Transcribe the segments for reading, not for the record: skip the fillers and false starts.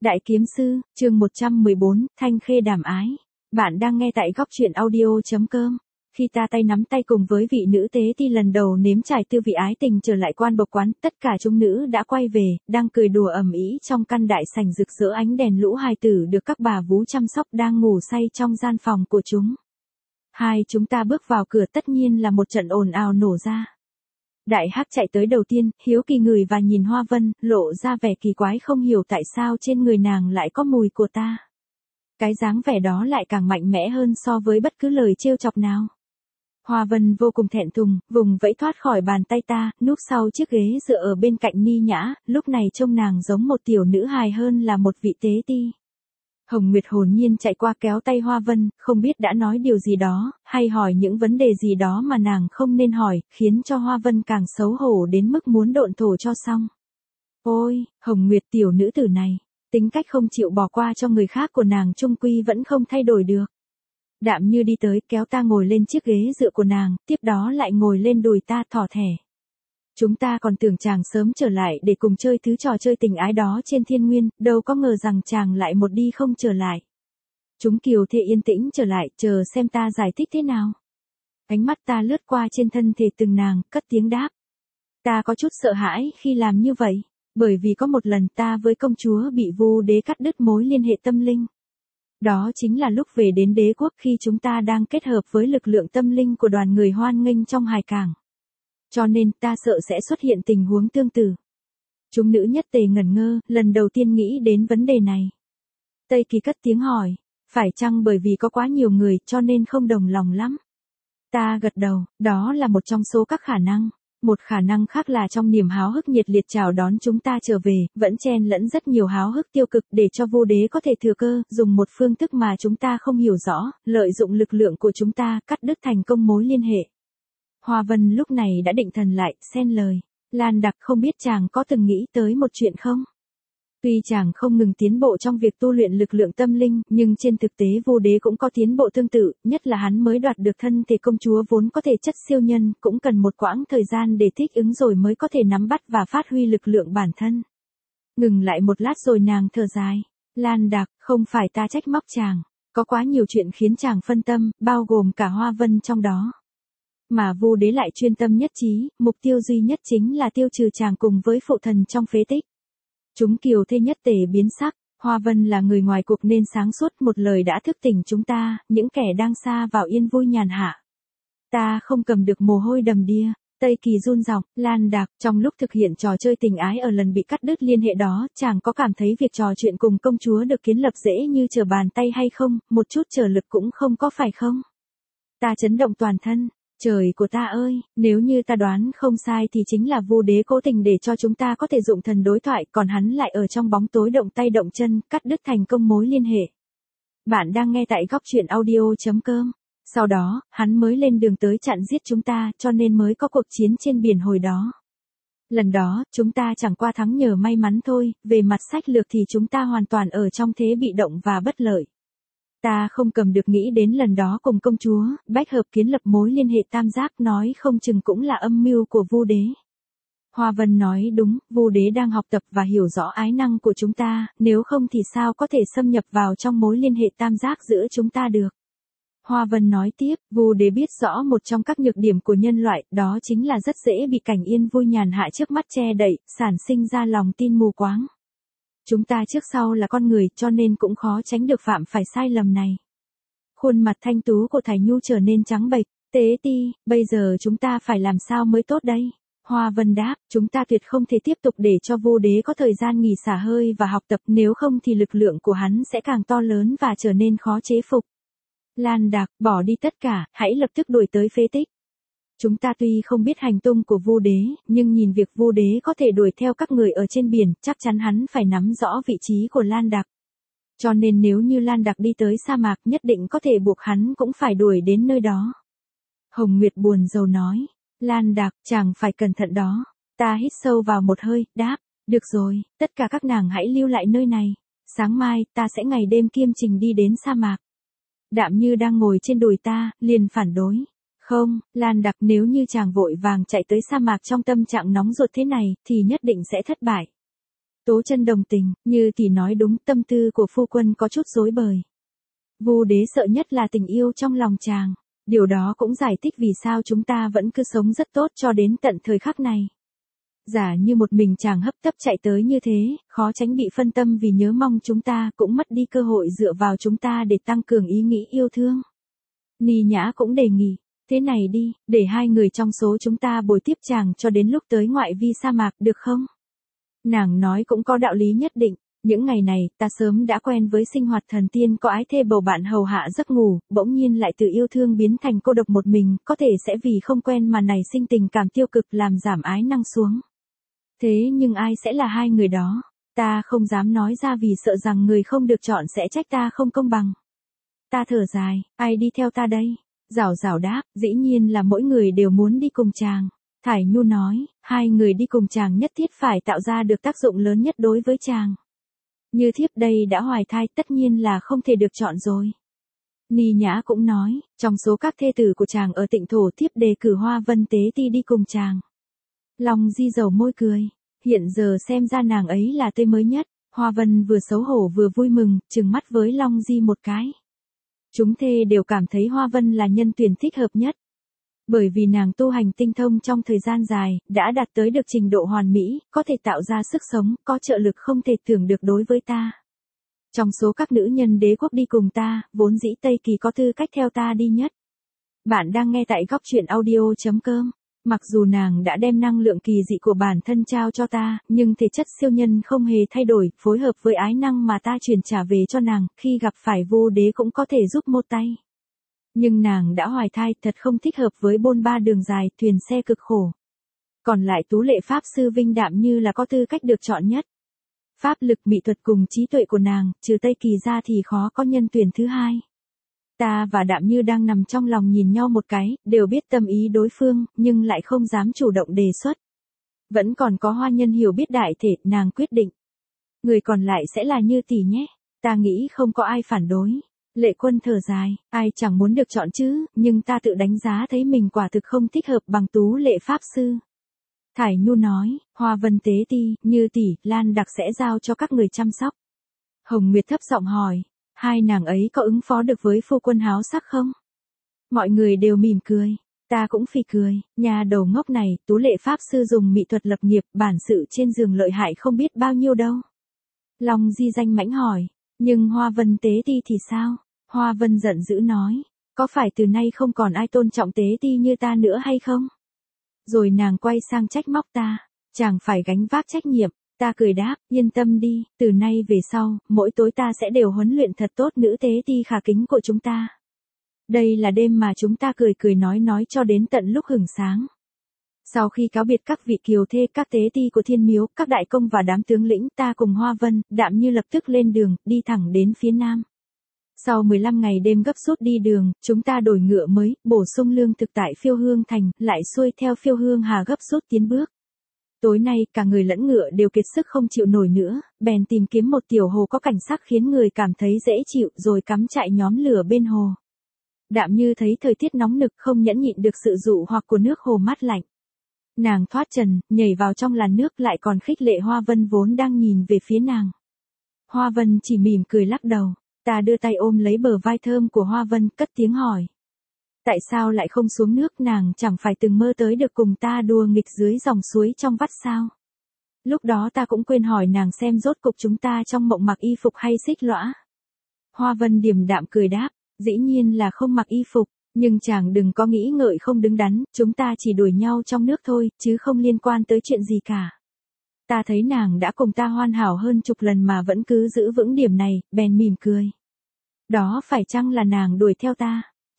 Đại kiếm sư, chương 114, Thanh Khê đàm ái. Bạn đang nghe tại góc truyện audio.com. Khi ta tay nắm tay cùng với vị nữ tế ti lần đầu nếm trải tư vị ái tình trở lại quan bộc quán, tất cả chúng nữ đã quay về, đang cười đùa ầm ĩ trong căn đại sảnh rực rỡ ánh đèn, lũ hài tử được các bà vú chăm sóc đang ngủ say trong gian phòng của chúng. Chúng ta bước vào cửa tất nhiên là một trận ồn ào nổ ra. Đại hắc chạy tới đầu tiên, hiếu kỳ ngửi và nhìn Hoa Vân, lộ ra vẻ kỳ quái không hiểu tại sao trên người nàng lại có mùi của ta. Cái dáng vẻ đó lại càng mạnh mẽ hơn so với bất cứ lời trêu chọc nào. Hoa Vân vô cùng thẹn thùng, vùng vẫy thoát khỏi bàn tay ta, núp sau chiếc ghế dựa ở bên cạnh Ni Nhã, lúc này trông nàng giống một tiểu nữ hài hơn là một vị tế ti. Hồng Nguyệt hồn nhiên chạy qua kéo tay Hoa Vân, không biết đã nói điều gì đó, hay hỏi những vấn đề gì đó mà nàng không nên hỏi, khiến cho Hoa Vân càng xấu hổ đến mức muốn độn thổ cho xong. Ôi, Hồng Nguyệt tiểu nữ tử này, tính cách không chịu bỏ qua cho người khác của nàng chung quy vẫn không thay đổi được. Đạm Như đi tới kéo ta ngồi lên chiếc ghế dựa của nàng, tiếp đó lại ngồi lên đùi ta thỏ thẻ. Chúng ta còn tưởng chàng sớm trở lại để cùng chơi thứ trò chơi tình ái đó trên thiên nguyên, đâu có ngờ rằng chàng lại một đi không trở lại. Chúng kiều thê yên tĩnh trở lại, chờ xem ta giải thích thế nào. Ánh mắt ta lướt qua trên thân thể từng nàng, cất tiếng đáp. Ta có chút sợ hãi khi làm như vậy, bởi vì có một lần ta với công chúa bị Vu Đế cắt đứt mối liên hệ tâm linh. Đó chính là lúc về đến đế quốc khi chúng ta đang kết hợp với lực lượng tâm linh của đoàn người hoan nghênh trong hải cảng. Cho nên ta sợ sẽ xuất hiện tình huống tương tự. Chúng nữ nhất tề ngẩn ngơ, lần đầu tiên nghĩ đến vấn đề này. Tây Kỳ cất tiếng hỏi, phải chăng bởi vì có quá nhiều người cho nên không đồng lòng lắm? Ta gật đầu, đó là một trong số các khả năng. Một khả năng khác là trong niềm háo hức nhiệt liệt chào đón chúng ta trở về, vẫn chen lẫn rất nhiều háo hức tiêu cực để cho Vu Đế có thể thừa cơ, dùng một phương thức mà chúng ta không hiểu rõ, lợi dụng lực lượng của chúng ta, cắt đứt thành công mối liên hệ. Hoa Vân lúc này đã định thần lại, xen lời. Lan Đặc, không biết chàng có từng nghĩ tới một chuyện không? Tuy chàng không ngừng tiến bộ trong việc tu luyện lực lượng tâm linh, nhưng trên thực tế Vu Đế cũng có tiến bộ tương tự, nhất là hắn mới đoạt được thân thể công chúa vốn có thể chất siêu nhân, cũng cần một quãng thời gian để thích ứng rồi mới có thể nắm bắt và phát huy lực lượng bản thân. Ngừng lại một lát rồi nàng thở dài. Lan Đặc, không phải ta trách móc chàng, có quá nhiều chuyện khiến chàng phân tâm, bao gồm cả Hoa Vân trong đó. Mà Vu Đế lại chuyên tâm nhất trí, mục tiêu duy nhất chính là tiêu trừ chàng cùng với phụ thần trong phế tích. Chúng kiều thê nhất tề biến sắc, Hoa Vân là người ngoài cuộc nên sáng suốt, một lời đã thức tỉnh chúng ta, những kẻ đang xa vào yên vui nhàn hạ. Ta không cầm được mồ hôi đầm đìa. Tây Kỳ run giọng, Lan Đặc, trong lúc thực hiện trò chơi tình ái ở lần bị cắt đứt liên hệ đó, chàng có cảm thấy việc trò chuyện cùng công chúa được kiến lập dễ như trở bàn tay hay không, một chút trở lực cũng không có phải không? Ta chấn động toàn thân. Trời của ta ơi, nếu như ta đoán không sai thì chính là Vu Đế cố tình để cho chúng ta có thể dụng thần đối thoại, còn hắn lại ở trong bóng tối động tay động chân, cắt đứt thành công mối liên hệ. Bạn đang nghe tại góc truyện audio.com. Sau đó, hắn mới lên đường tới chặn giết chúng ta, cho nên mới có cuộc chiến trên biển hồi đó. Lần đó, chúng ta chẳng qua thắng nhờ may mắn thôi, về mặt sách lược thì chúng ta hoàn toàn ở trong thế bị động và bất lợi. Ta không cầm được nghĩ đến lần đó cùng công chúa, bách hợp kiến lập mối liên hệ tam giác, nói không chừng cũng là âm mưu của Vu Đế. Hoa Vân nói đúng, Vu Đế đang học tập và hiểu rõ ái năng của chúng ta, nếu không thì sao có thể xâm nhập vào trong mối liên hệ tam giác giữa chúng ta được. Hoa Vân nói tiếp, Vu Đế biết rõ một trong các nhược điểm của nhân loại, đó chính là rất dễ bị cảnh yên vui nhàn hạ trước mắt che đậy, sản sinh ra lòng tin mù quáng. Chúng ta trước sau là con người cho nên cũng khó tránh được phạm phải sai lầm này. Khuôn mặt thanh tú của Thải Nhu trở nên trắng bệch. Tế ti, bây giờ chúng ta phải làm sao mới tốt đây? Hoa Vân đáp, chúng ta tuyệt không thể tiếp tục để cho Vu Đế có thời gian nghỉ xả hơi và học tập, nếu không thì lực lượng của hắn sẽ càng to lớn và trở nên khó chế phục. Lan Đặc, bỏ đi tất cả, hãy lập tức đuổi tới phế tích. Chúng ta tuy không biết hành tung của Vu Đế, nhưng nhìn việc Vu Đế có thể đuổi theo các người ở trên biển, chắc chắn hắn phải nắm rõ vị trí của Lan Đặc. Cho nên nếu như Lan Đặc đi tới sa mạc, nhất định có thể buộc hắn cũng phải đuổi đến nơi đó. Hồng Nguyệt buồn rầu nói, Lan Đặc, chàng phải cẩn thận đó. Ta hít sâu vào một hơi, đáp, được rồi, tất cả các nàng hãy lưu lại nơi này. Sáng mai, ta sẽ ngày đêm kiêm trình đi đến sa mạc. Đạm Như đang ngồi trên đùi ta, liền phản đối. Không, Lan Đặc, nếu như chàng vội vàng chạy tới sa mạc trong tâm trạng nóng ruột thế này, thì nhất định sẽ thất bại. Tố Chân đồng tình, Như tỷ nói đúng, tâm tư của phu quân có chút rối bời. Vu đế sợ nhất là tình yêu trong lòng chàng. Điều đó cũng giải thích vì sao chúng ta vẫn cứ sống rất tốt cho đến tận thời khắc này. Giả như một mình chàng hấp tấp chạy tới như thế, khó tránh bị phân tâm vì nhớ mong chúng ta, cũng mất đi cơ hội dựa vào chúng ta để tăng cường ý nghĩ yêu thương. Ni Nhã cũng đề nghị, thế này đi, để hai người trong số chúng ta bồi tiếp chàng cho đến lúc tới ngoại vi sa mạc được không? Nàng nói cũng có đạo lý nhất định. Những ngày này, ta sớm đã quen với sinh hoạt thần tiên có ái thê bầu bạn hầu hạ giấc ngủ, bỗng nhiên lại từ yêu thương biến thành cô độc một mình, có thể sẽ vì không quen mà nảy sinh tình cảm tiêu cực làm giảm ái năng xuống. Thế nhưng ai sẽ là hai người đó? Ta không dám nói ra vì sợ rằng người không được chọn sẽ trách ta không công bằng. Ta thở dài, ai đi theo ta đây? Giảo Giảo đáp, dĩ nhiên là mỗi người đều muốn đi cùng chàng. Thải Nhu nói, hai người đi cùng chàng nhất thiết phải tạo ra được tác dụng lớn nhất đối với chàng. Như thiếp đây đã hoài thai tất nhiên là không thể được chọn rồi. Ni Nhã cũng nói, trong số các thê tử của chàng ở Tịnh Thổ thiếp đề cử Hoa Vân Tế Ti đi cùng chàng. Long Di dầu môi cười, hiện giờ xem ra nàng ấy là tươi mới nhất. Hoa Vân vừa xấu hổ vừa vui mừng, trừng mắt với Long Di một cái. Chúng thê đều cảm thấy Hoa Vân là nhân tuyển thích hợp nhất. Bởi vì nàng tu hành tinh thông trong thời gian dài, đã đạt tới được trình độ hoàn mỹ, có thể tạo ra sức sống, có trợ lực không thể tưởng được đối với ta. Trong số các nữ nhân đế quốc đi cùng ta, vốn dĩ Tây Kỳ có tư cách theo ta đi nhất. Bạn đang nghe tại góc truyện audio.com. Mặc dù nàng đã đem năng lượng kỳ dị của bản thân trao cho ta, nhưng thể chất siêu nhân không hề thay đổi, phối hợp với ái năng mà ta truyền trả về cho nàng, khi gặp phải vô đế cũng có thể giúp một tay. Nhưng nàng đã hoài thai, thật không thích hợp với bôn ba đường dài, thuyền xe cực khổ. Còn lại Tú Lệ Pháp Sư Vinh Đạm như là có tư cách được chọn nhất. Pháp lực mỹ thuật cùng trí tuệ của nàng, trừ Tây Kỳ ra thì khó có nhân tuyển thứ hai. Ta và Đạm Như đang nằm trong lòng nhìn nhau một cái, đều biết tâm ý đối phương, nhưng lại không dám chủ động đề xuất. Vẫn còn có Hoa Nhân hiểu biết đại thể, nàng quyết định. Người còn lại sẽ là Như tỷ nhé. Ta nghĩ không có ai phản đối. Lệ Quân thở dài, ai chẳng muốn được chọn chứ, nhưng ta tự đánh giá thấy mình quả thực không thích hợp bằng Tú Lệ Pháp Sư. Thải Nhu nói, Hoa Vân Tế Ti, Như tỷ, Lan Đặc sẽ giao cho các người chăm sóc. Hồng Nguyệt thấp giọng hỏi, hai nàng ấy có ứng phó được với phu quân háo sắc không? Mọi người đều mỉm cười, ta cũng phì cười, nhà đầu ngốc này, Tú Lệ Pháp Sư dùng mỹ thuật lập nghiệp, bản sự trên giường lợi hại không biết bao nhiêu đâu. Long Di danh mãnh hỏi, nhưng Hoa Vân Tế Ti thì sao? Hoa Vân giận dữ nói, có phải từ nay không còn ai tôn trọng Tế Ti như ta nữa hay không? Rồi nàng quay sang trách móc ta, chàng phải gánh vác trách nhiệm. Ta cười đáp, yên tâm đi, từ nay về sau, mỗi tối ta sẽ đều huấn luyện thật tốt nữ Tế Ti khả kính của chúng ta. Đây là đêm mà chúng ta cười cười nói cho đến tận lúc hửng sáng. Sau khi cáo biệt các vị kiều thê, các tế ti của thiên miếu, các đại công và đám tướng lĩnh, ta cùng Hoa Vân, Đạm Như lập tức lên đường, đi thẳng đến phía nam. Sau 15 ngày đêm gấp rút đi đường, chúng ta đổi ngựa mới, bổ sung lương thực tại Phiêu Hương Thành, lại xuôi theo Phiêu Hương Hà gấp rút tiến bước. Tối nay, cả người lẫn ngựa đều kiệt sức không chịu nổi nữa, bèn tìm kiếm một tiểu hồ có cảnh sắc khiến người cảm thấy dễ chịu, rồi cắm trại nhóm lửa bên hồ. Đạm Như thấy thời tiết nóng nực không nhẫn nhịn được sự dụ hoặc của nước hồ mát lạnh. Nàng thoát trần, nhảy vào trong làn nước lại còn khích lệ Hoa Vân vốn đang nhìn về phía nàng. Hoa Vân chỉ mỉm cười lắc đầu, ta đưa tay ôm lấy bờ vai thơm của Hoa Vân, cất tiếng hỏi. Tại sao lại không xuống nước, nàng chẳng phải từng mơ tới được cùng ta đùa nghịch dưới dòng suối trong vắt sao? Lúc đó ta cũng quên hỏi nàng xem rốt cục chúng ta trong mộng mặc y phục hay xích lõa. Hoa Vân điềm đạm cười đáp, dĩ nhiên là không mặc y phục, nhưng chàng đừng có nghĩ ngợi không đứng đắn, chúng ta chỉ đuổi nhau trong nước thôi, chứ không liên quan tới chuyện gì cả. Ta thấy nàng đã cùng ta hoàn hảo hơn chục lần mà vẫn cứ giữ vững điểm này, bèn mỉm cười. Đó phải chăng là nàng đuổi theo ta?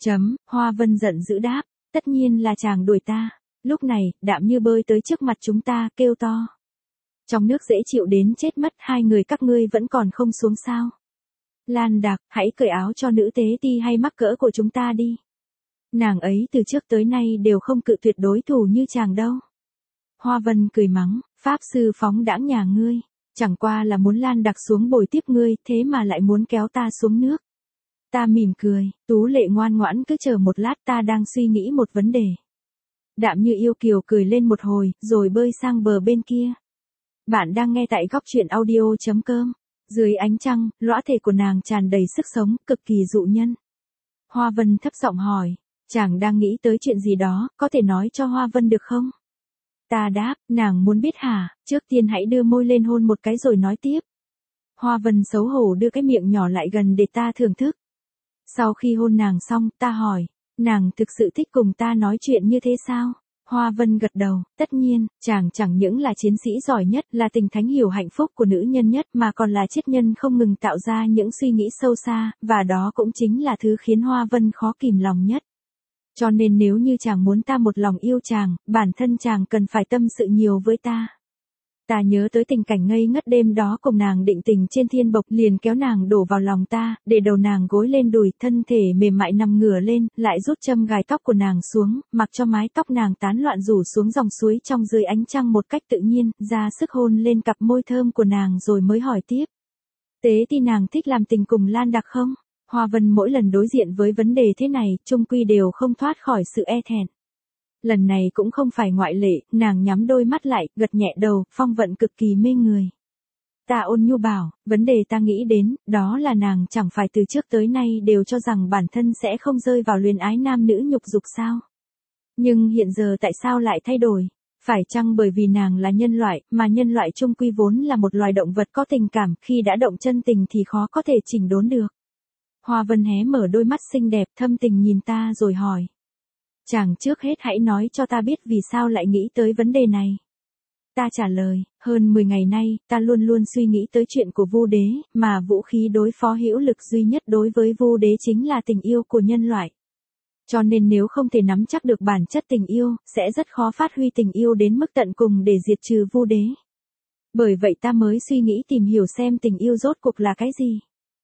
Hoa Vân giận dữ đáp, tất nhiên là chàng đuổi ta. Lúc này, Đạm Như bơi tới trước mặt chúng ta, kêu to. Trong nước dễ chịu đến chết mất, hai người các ngươi vẫn còn không xuống sao? Lan Đặc, hãy cởi áo cho nữ Tế Ti hay mắc cỡ của chúng ta đi. Nàng ấy từ trước tới nay đều không cự tuyệt đối thủ như chàng đâu. Hoa Vân cười mắng, Pháp Sư phóng đãng nhà ngươi, chẳng qua là muốn Lan Đặc xuống bồi tiếp ngươi, thế mà lại muốn kéo ta xuống nước. Ta mỉm cười, Tú Lệ ngoan ngoãn cứ chờ một lát, ta đang suy nghĩ một vấn đề. Đạm Như yêu kiều cười lên một hồi, rồi bơi sang bờ bên kia. Bạn đang nghe tại góc chuyện audio.com. Dưới ánh trăng, lõa thể của nàng tràn đầy sức sống, cực kỳ dụ nhân. Hoa Vân thấp giọng hỏi, chàng đang nghĩ tới chuyện gì đó, có thể nói cho Hoa Vân được không? Ta đáp, nàng muốn biết hả, trước tiên hãy đưa môi lên hôn một cái rồi nói tiếp. Hoa Vân xấu hổ đưa cái miệng nhỏ lại gần để ta thưởng thức. Sau khi hôn nàng xong, ta hỏi, nàng thực sự thích cùng ta nói chuyện như thế sao? Hoa Vân gật đầu, tất nhiên, chàng chẳng những là chiến sĩ giỏi nhất, là tình thánh hiểu hạnh phúc của nữ nhân nhất mà còn là triết nhân không ngừng tạo ra những suy nghĩ sâu xa, và đó cũng chính là thứ khiến Hoa Vân khó kìm lòng nhất. Cho nên nếu như chàng muốn ta một lòng yêu chàng, bản thân chàng cần phải tâm sự nhiều với ta. Ta nhớ tới tình cảnh ngây ngất đêm đó cùng nàng định tình trên thiên bộc, liền kéo nàng đổ vào lòng ta, để đầu nàng gối lên đùi, thân thể mềm mại nằm ngửa lên, lại rút châm gài tóc của nàng xuống, mặc cho mái tóc nàng tán loạn rủ xuống dòng suối trong dưới ánh trăng một cách tự nhiên, ra sức hôn lên cặp môi thơm của nàng rồi mới hỏi tiếp. Tế thì nàng thích làm tình cùng Lan Đặc không? Hoa Vân mỗi lần đối diện với vấn đề thế này, chung quy đều không thoát khỏi sự e thẹn. Lần này cũng không phải ngoại lệ, nàng nhắm đôi mắt lại, gật nhẹ đầu, phong vận cực kỳ mê người. Ta ôn nhu bảo, vấn đề ta nghĩ đến, đó là nàng chẳng phải từ trước tới nay đều cho rằng bản thân sẽ không rơi vào luyến ái nam nữ nhục dục sao? Nhưng hiện giờ tại sao lại thay đổi? Phải chăng bởi vì nàng là nhân loại, mà nhân loại chung quy vốn là một loài động vật có tình cảm, khi đã động chân tình thì khó có thể chỉnh đốn được. Hoa Vân hé mở đôi mắt xinh đẹp thâm tình nhìn ta rồi hỏi. Chàng trước hết hãy nói cho ta biết vì sao lại nghĩ tới vấn đề này. Ta trả lời, hơn 10 ngày nay, ta luôn luôn suy nghĩ tới chuyện của Vu Đế, mà vũ khí đối phó hữu lực duy nhất đối với Vu Đế chính là tình yêu của nhân loại. Cho nên nếu không thể nắm chắc được bản chất tình yêu, sẽ rất khó phát huy tình yêu đến mức tận cùng để diệt trừ Vu Đế. Bởi vậy ta mới suy nghĩ tìm hiểu xem tình yêu rốt cuộc là cái gì.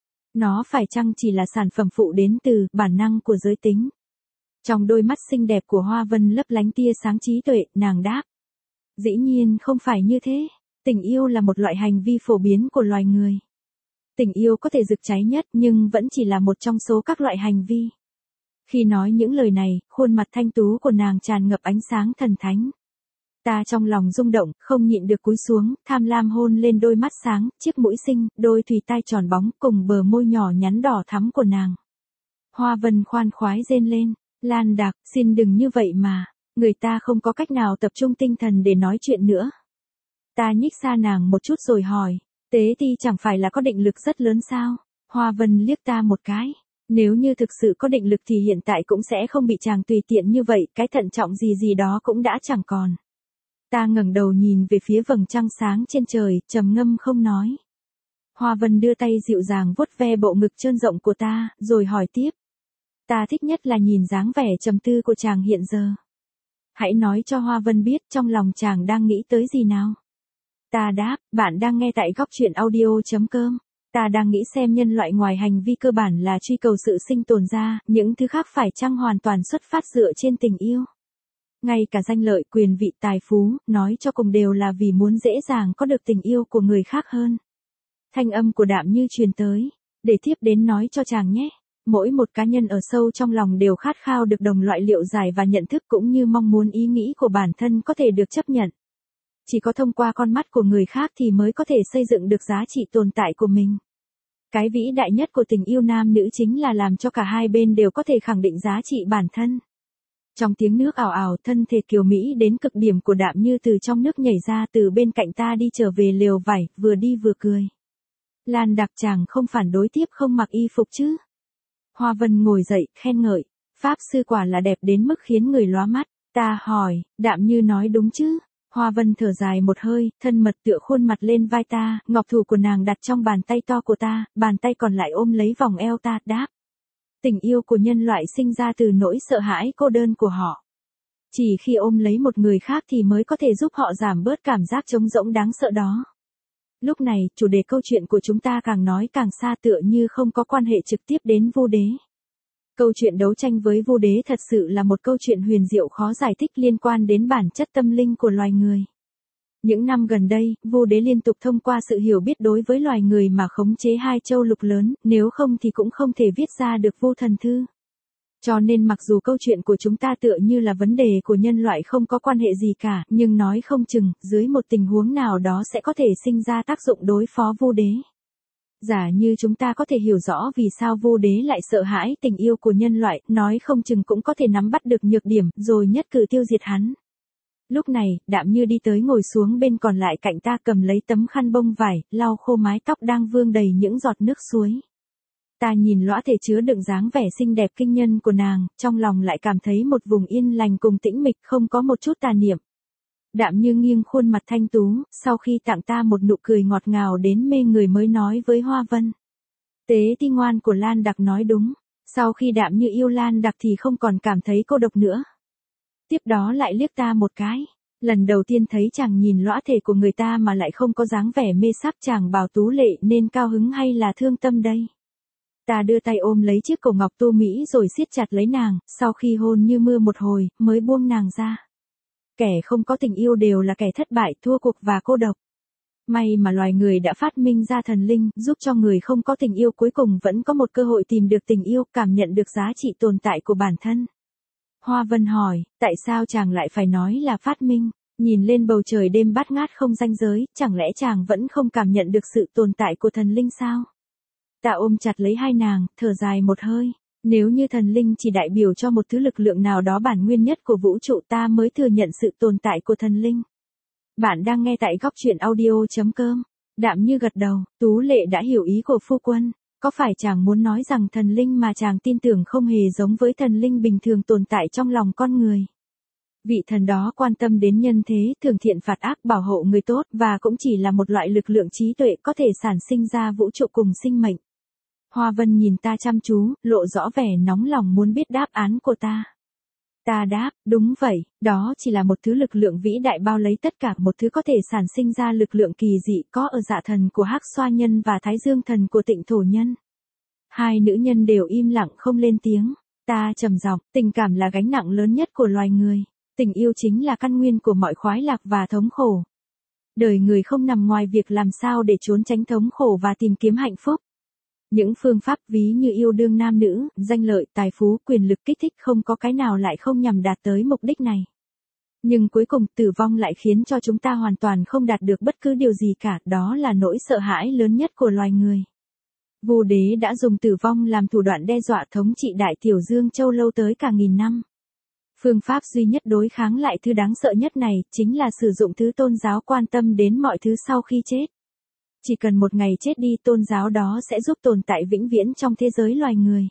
Nó phải chăng chỉ là sản phẩm phụ đến từ bản năng của giới tính. Trong đôi mắt xinh đẹp của Hoa Vân lấp lánh tia sáng trí tuệ, nàng đáp. Dĩ nhiên không phải như thế. Tình yêu là một loại hành vi phổ biến của loài người. Tình yêu có thể rực cháy nhất nhưng vẫn chỉ là một trong số các loại hành vi. Khi nói những lời này, khuôn mặt thanh tú của nàng tràn ngập ánh sáng thần thánh. Ta trong lòng rung động, không nhịn được cúi xuống, tham lam hôn lên đôi mắt sáng, chiếc mũi xinh, đôi thùy tai tròn bóng cùng bờ môi nhỏ nhắn đỏ thắm của nàng. Hoa Vân khoan khoái rên lên. Lan Đặc, xin đừng như vậy mà, người ta không có cách nào tập trung tinh thần để nói chuyện nữa. Ta nhích xa nàng một chút rồi hỏi, tế ti chẳng phải là có định lực rất lớn sao? Hoa Vân liếc ta một cái, nếu như thực sự có định lực thì hiện tại cũng sẽ không bị chàng tùy tiện như vậy, cái thận trọng gì đó cũng đã chẳng còn. Ta ngẩng đầu nhìn về phía vầng trăng sáng trên trời, trầm ngâm không nói. Hoa Vân đưa tay dịu dàng vuốt ve bộ ngực trơn rộng của ta, rồi hỏi tiếp. Ta thích nhất là nhìn dáng vẻ trầm tư của chàng hiện giờ. Hãy nói cho Hoa Vân biết trong lòng chàng đang nghĩ tới gì nào. Ta đáp, bạn đang nghe tại góc chuyện audio.com. Ta đang nghĩ xem nhân loại ngoài hành vi cơ bản là truy cầu sự sinh tồn ra, những thứ khác phải chăng hoàn toàn xuất phát dựa trên tình yêu. Ngay cả danh lợi, quyền vị, tài phú, nói cho cùng đều là vì muốn dễ dàng có được tình yêu của người khác hơn. Thanh âm của Đạm Như truyền tới, để tiếp đến nói cho chàng nhé. Mỗi một cá nhân ở sâu trong lòng đều khát khao được đồng loại liệu giải và nhận thức cũng như mong muốn ý nghĩ của bản thân có thể được chấp nhận. Chỉ có thông qua con mắt của người khác thì mới có thể xây dựng được giá trị tồn tại của mình. Cái vĩ đại nhất của tình yêu nam nữ chính là làm cho cả hai bên đều có thể khẳng định giá trị bản thân. Trong tiếng nước ảo ảo, thân thể kiều mỹ đến cực điểm của Đạm Như từ trong nước nhảy ra từ bên cạnh ta đi trở về lều vải, vừa đi vừa cười. Lan Đặc, chàng không phản đối tiếp không mặc y phục chứ? Hoa Vân ngồi dậy, khen ngợi, Pháp sư quả là đẹp đến mức khiến người lóa mắt. Ta hỏi, Đạm Như nói đúng chứ? Hoa Vân thở dài một hơi, thân mật tựa khuôn mặt lên vai ta, ngọc thủ của nàng đặt trong bàn tay to của ta, bàn tay còn lại ôm lấy vòng eo ta, đáp. Tình yêu của nhân loại sinh ra từ nỗi sợ hãi cô đơn của họ. Chỉ khi ôm lấy một người khác thì mới có thể giúp họ giảm bớt cảm giác trống rỗng đáng sợ đó. Lúc này, chủ đề câu chuyện của chúng ta càng nói càng xa, tựa như không có quan hệ trực tiếp đến Vu Đế. Câu chuyện đấu tranh với Vu Đế thật sự là một câu chuyện huyền diệu khó giải thích liên quan đến bản chất tâm linh của loài người. Những năm gần đây, Vu Đế liên tục thông qua sự hiểu biết đối với loài người mà khống chế hai châu lục lớn, nếu không thì cũng không thể viết ra được Vu Thần Thư. Cho nên mặc dù câu chuyện của chúng ta tựa như là vấn đề của nhân loại không có quan hệ gì cả, nhưng nói không chừng, dưới một tình huống nào đó sẽ có thể sinh ra tác dụng đối phó Vu Đế. Giả như chúng ta có thể hiểu rõ vì sao Vu Đế lại sợ hãi tình yêu của nhân loại, nói không chừng cũng có thể nắm bắt được nhược điểm, rồi nhất cử tiêu diệt hắn. Lúc này, Đạm Như đi tới ngồi xuống bên còn lại cạnh ta, cầm lấy tấm khăn bông vải, lau khô mái tóc đang vương đầy những giọt nước suối. Ta nhìn lõa thể chứa đựng dáng vẻ xinh đẹp kinh nhân của nàng, trong lòng lại cảm thấy một vùng yên lành cùng tĩnh mịch, không có một chút tà niệm. Đạm Như nghiêng khuôn mặt thanh tú, sau khi tặng ta một nụ cười ngọt ngào đến mê người mới nói với Hoa Vân. Tế ti ngoan của Lan Đặc nói đúng, sau khi Đạm Như yêu Lan Đặc thì không còn cảm thấy cô độc nữa. Tiếp đó lại liếc ta một cái. Lần đầu tiên thấy chàng nhìn lõa thể của người ta mà lại không có dáng vẻ mê sáp, chàng bảo tú lệ nên cao hứng hay là thương tâm đây. Ta đưa tay ôm lấy chiếc cổ ngọc tu mỹ rồi siết chặt lấy nàng, sau khi hôn như mưa một hồi, mới buông nàng ra. Kẻ không có tình yêu đều là kẻ thất bại, thua cuộc và cô độc. May mà loài người đã phát minh ra thần linh, giúp cho người không có tình yêu cuối cùng vẫn có một cơ hội tìm được tình yêu, cảm nhận được giá trị tồn tại của bản thân. Hoa Vân hỏi, tại sao chàng lại phải nói là phát minh? Nhìn lên bầu trời đêm bát ngát không ranh giới, chẳng lẽ chàng vẫn không cảm nhận được sự tồn tại của thần linh sao? Ta ôm chặt lấy hai nàng, thở dài một hơi. Nếu như thần linh chỉ đại biểu cho một thứ lực lượng nào đó bản nguyên nhất của vũ trụ, ta mới thừa nhận sự tồn tại của thần linh. Bạn đang nghe tại góc truyện audio.com. Đạm Như gật đầu, Tú Lệ đã hiểu ý của phu quân. Có phải chàng muốn nói rằng thần linh mà chàng tin tưởng không hề giống với thần linh bình thường tồn tại trong lòng con người? Vị thần đó quan tâm đến nhân thế, thường thiện phạt ác, bảo hộ người tốt, và cũng chỉ là một loại lực lượng trí tuệ có thể sản sinh ra vũ trụ cùng sinh mệnh. Hoa Vân nhìn ta chăm chú, lộ rõ vẻ nóng lòng muốn biết đáp án của ta. Ta đáp, đúng vậy, đó chỉ là một thứ lực lượng vĩ đại bao lấy tất cả, một thứ có thể sản sinh ra lực lượng kỳ dị có ở Dạ thần của Hắc Xoa Nhân và Thái Dương thần của Tịnh Thổ Nhân. Hai nữ nhân đều im lặng không lên tiếng. Ta trầm giọng, tình cảm là gánh nặng lớn nhất của loài người. Tình yêu chính là căn nguyên của mọi khoái lạc và thống khổ. Đời người không nằm ngoài việc làm sao để trốn tránh thống khổ và tìm kiếm hạnh phúc. Những phương pháp ví như yêu đương nam nữ, danh lợi, tài phú, quyền lực kích thích không có cái nào lại không nhằm đạt tới mục đích này. Nhưng cuối cùng tử vong lại khiến cho chúng ta hoàn toàn không đạt được bất cứ điều gì cả, đó là nỗi sợ hãi lớn nhất của loài người. Vu Đế đã dùng tử vong làm thủ đoạn đe dọa thống trị Đại Tiểu Dương Châu lâu tới cả nghìn năm. Phương pháp duy nhất đối kháng lại thứ đáng sợ nhất này, chính là sử dụng thứ tôn giáo quan tâm đến mọi thứ sau khi chết. Chỉ cần một ngày chết đi, tôn giáo đó sẽ giúp tồn tại vĩnh viễn trong thế giới loài người.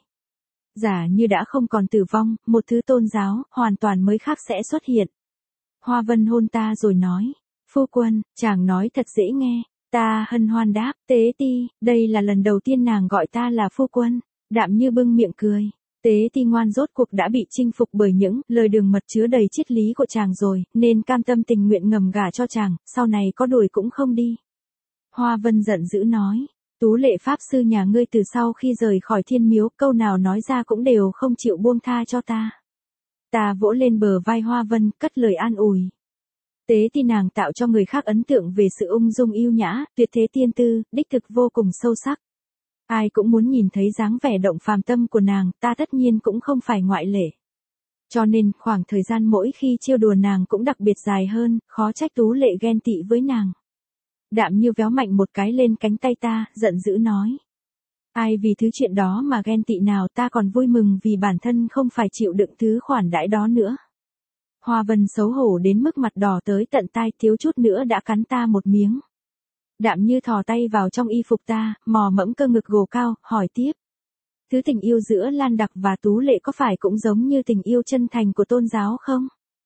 Giả như đã không còn tử vong, một thứ tôn giáo, hoàn toàn mới khác sẽ xuất hiện. Hoa Vân hôn ta rồi nói, phu quân, chàng nói thật dễ nghe. Ta hân hoan đáp, Tế Ti, đây là lần đầu tiên nàng gọi ta là phu quân. Đạm Như bưng miệng cười. Tế Ti ngoan rốt cuộc đã bị chinh phục bởi những lời đường mật chứa đầy triết lý của chàng rồi, nên cam tâm tình nguyện ngầm gả cho chàng, sau này có đuổi cũng không đi. Hoa Vân giận dữ nói, Tú Lệ pháp sư nhà ngươi từ sau khi rời khỏi Thiên Miếu, câu nào nói ra cũng đều không chịu buông tha cho ta. Ta vỗ lên bờ vai Hoa Vân, cất lời an ủi. Tế Ti nàng tạo cho người khác ấn tượng về sự ung dung yêu nhã, tuyệt thế tiên tư, đích thực vô cùng sâu sắc. Ai cũng muốn nhìn thấy dáng vẻ động phàm tâm của nàng, ta tất nhiên cũng không phải ngoại lệ. Cho nên, khoảng thời gian mỗi khi trêu đùa nàng cũng đặc biệt dài hơn, khó trách Tú Lệ ghen tị với nàng. Đạm Như véo mạnh một cái lên cánh tay ta, giận dữ nói. Ai vì thứ chuyện đó mà ghen tị nào, ta còn vui mừng vì bản thân không phải chịu đựng thứ khoản đãi đó nữa. Hoa Vân xấu hổ đến mức mặt đỏ tới tận tai, thiếu chút nữa đã cắn ta một miếng. Đạm Như thò tay vào trong y phục ta, mò mẫm cơ ngực gồ cao, hỏi tiếp. Thứ tình yêu giữa Lan Đặc và Tú Lệ có phải cũng giống như tình yêu chân thành của tôn giáo không?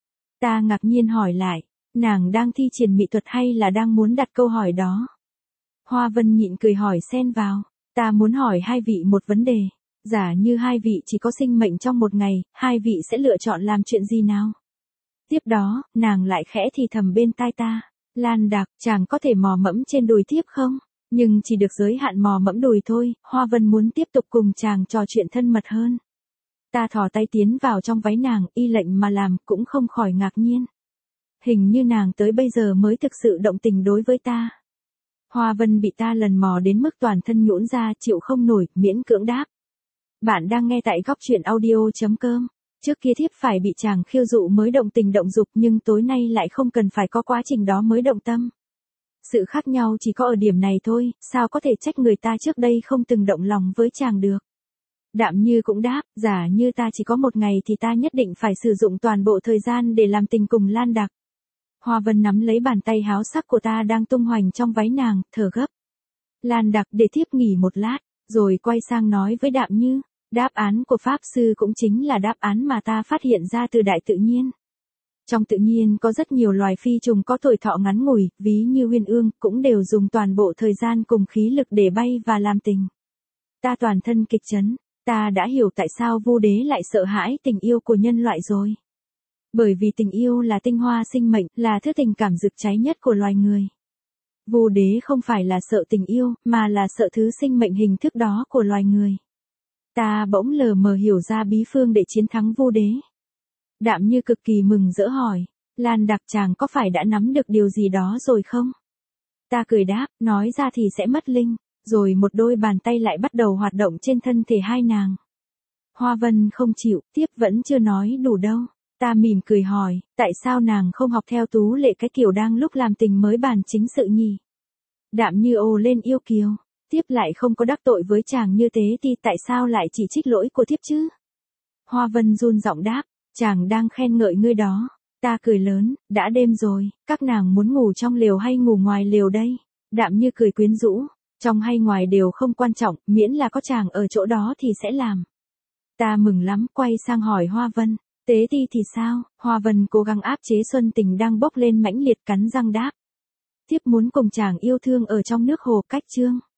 Ta ngạc nhiên hỏi lại, nàng đang thi triển mỹ thuật hay là đang muốn đặt câu hỏi đó? Hoa Vân nhịn cười hỏi xen vào, ta muốn hỏi hai vị một vấn đề. Giả như hai vị chỉ có sinh mệnh trong một ngày, hai vị sẽ lựa chọn làm chuyện gì nào? Tiếp đó, nàng lại khẽ thì thầm bên tai ta. Lan Đặc, chàng có thể mò mẫm trên đùi tiếp không? Nhưng chỉ được giới hạn mò mẫm đùi thôi, Hoa Vân muốn tiếp tục cùng chàng trò chuyện thân mật hơn. Ta thò tay tiến vào trong váy nàng, y lệnh mà làm, cũng không khỏi ngạc nhiên. Hình như nàng tới bây giờ mới thực sự động tình đối với ta. Hoa Vân bị ta lần mò đến mức toàn thân nhũn ra, chịu không nổi, miễn cưỡng đáp. Bạn đang nghe tại góc chuyện audio.com. Trước kia thiếp phải bị chàng khiêu dụ mới động tình động dục nhưng tối nay lại không cần phải có quá trình đó mới động tâm. Sự khác nhau chỉ có ở điểm này thôi, sao có thể trách người ta trước đây không từng động lòng với chàng được. Đạm Như cũng đáp, giả như ta chỉ có một ngày thì ta nhất định phải sử dụng toàn bộ thời gian để làm tình cùng Lan Đặc. Hoa Vân nắm lấy bàn tay háo sắc của ta đang tung hoành trong váy nàng, thở gấp. Lan Đặc, để thiếp nghỉ một lát, rồi quay sang nói với Đạm Như, đáp án của Pháp Sư cũng chính là đáp án mà ta phát hiện ra từ đại tự nhiên. Trong tự nhiên có rất nhiều loài phi trùng có tuổi thọ ngắn ngủi, ví như uyên ương, cũng đều dùng toàn bộ thời gian cùng khí lực để bay và làm tình. Ta toàn thân kịch chấn, ta đã hiểu tại sao Vu Đế lại sợ hãi tình yêu của nhân loại rồi. Bởi vì tình yêu là tinh hoa sinh mệnh, là thứ tình cảm rực cháy nhất của loài người. Vu Đế không phải là sợ tình yêu, mà là sợ thứ sinh mệnh hình thức đó của loài người. Ta bỗng lờ mờ hiểu ra bí phương để chiến thắng Vu Đế. Đạm Như cực kỳ mừng rỡ hỏi, Lan Đặc, chàng có phải đã nắm được điều gì đó rồi không? Ta cười đáp, nói ra thì sẽ mất linh, rồi một đôi bàn tay lại bắt đầu hoạt động trên thân thể hai nàng. Hoa Vân không chịu, tiếp vẫn chưa nói đủ đâu. Ta mỉm cười hỏi, tại sao nàng không học theo Tú Lệ cái kiểu đang lúc làm tình mới bàn chính sự nhỉ? Đạm Như ồ lên yêu kiều, tiếp lại không có đắc tội với chàng như thế thì tại sao lại chỉ trích lỗi của thiếp chứ? Hoa Vân run giọng đáp, chàng đang khen ngợi ngươi đó. Ta cười lớn, đã đêm rồi, các nàng muốn ngủ trong lều hay ngủ ngoài lều đây? Đạm Như cười quyến rũ, trong hay ngoài đều không quan trọng, miễn là có chàng ở chỗ đó thì sẽ làm. Ta mừng lắm, quay sang hỏi Hoa Vân, Tế Ti thì sao? Hoa Vân cố gắng áp chế xuân tình đang bốc lên mãnh liệt, cắn răng đáp. Thiếp muốn cùng chàng yêu thương ở trong nước hồ cách chương.